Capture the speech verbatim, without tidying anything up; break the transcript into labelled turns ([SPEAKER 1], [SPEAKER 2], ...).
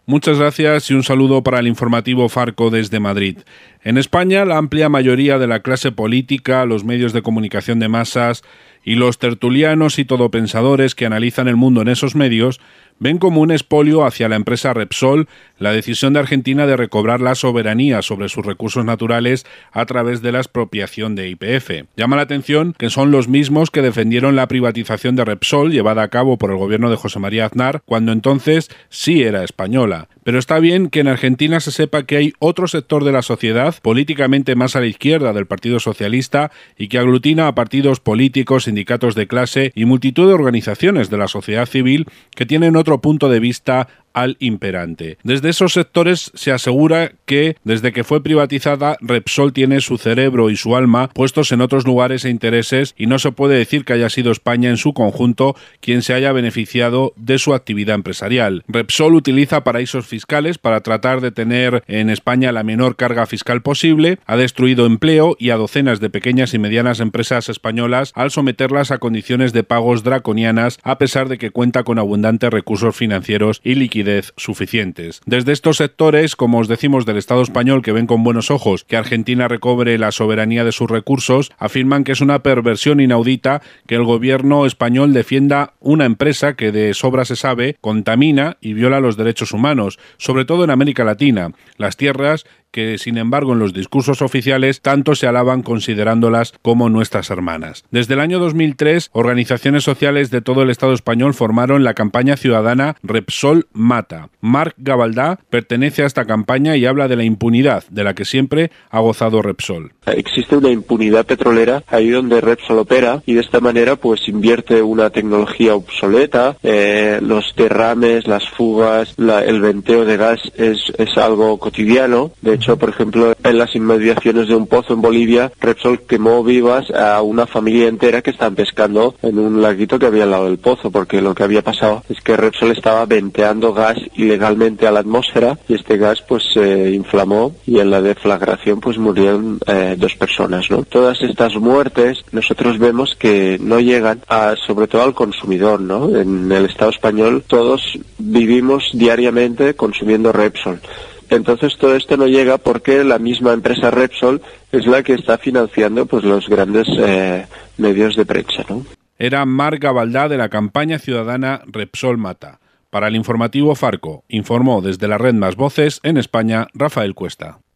[SPEAKER 1] Muchas gracias y un saludo para el informativo Farco desde Madrid. En España, la amplia mayoría de la clase política, los medios de comunicación de masas y los tertulianos y todopensadores que analizan el mundo en esos medios ven como un expolio hacia la empresa Repsol la decisión de Argentina de recobrar la soberanía sobre sus recursos naturales a través de la expropiación de Y P F. Llama la atención que son los mismos que defendieron la privatización de Repsol llevada a cabo por el gobierno de José María Aznar, cuando entonces sí era española. Pero está bien que en Argentina se sepa que hay otro sector de la sociedad, políticamente más a la izquierda del Partido Socialista, y que aglutina a partidos políticos, sindicatos de clase y multitud de organizaciones de la sociedad civil que tienen otro punto de vista al imperante. Desde esos sectores se asegura que, desde que fue privatizada, Repsol tiene su cerebro y su alma puestos en otros lugares e intereses, y no se puede decir que haya sido España en su conjunto quien se haya beneficiado de su actividad empresarial. Repsol utiliza paraísos fiscales para tratar de tener en España la menor carga fiscal posible, ha destruido empleo y a docenas de pequeñas y medianas empresas españolas al someterlas a condiciones de pagos draconianas, a pesar de que cuenta con abundantes recursos financieros y liquidez suficientes. Desde estos sectores, como os decimos del Estado español, que ven con buenos ojos que Argentina recobre la soberanía de sus recursos, afirman que es una perversión inaudita que el gobierno español defienda una empresa que de sobra se sabe contamina y viola los derechos humanos, sobre todo en América Latina, las tierras que, sin embargo, en los discursos oficiales tanto se alaban considerándolas como nuestras hermanas. Desde el año dos mil tres, organizaciones sociales de todo el Estado español formaron la campaña ciudadana Repsol Mata. Marc Gavaldà pertenece a esta campaña y habla de la impunidad de la que siempre ha gozado Repsol.
[SPEAKER 2] Existe una impunidad petrolera ahí donde Repsol opera, y de esta manera pues invierte una tecnología obsoleta, eh, los derrames, las fugas, la, el venteo de gas es, es algo cotidiano. De hecho, por ejemplo, en las inmediaciones de un pozo en Bolivia, Repsol quemó vivas a una familia entera que estaban pescando en un laguito que había al lado del pozo, porque lo que había pasado es que Repsol estaba venteando gas ilegalmente a la atmósfera, y este gas pues se inflamó, y en la deflagración pues murieron eh, dos personas, ¿no? Todas estas muertes nosotros vemos que no llegan a, sobre todo al consumidor, ¿no? En el Estado español todos vivimos diariamente consumiendo Repsol. Entonces todo esto no llega porque la misma empresa Repsol es la que está financiando pues los grandes eh, medios de prensa, ¿no?
[SPEAKER 1] Era Marc Gavaldà de la campaña ciudadana Repsol Mata. Para el informativo Farco, informó desde la red Más Voces en España, Rafael Cuesta.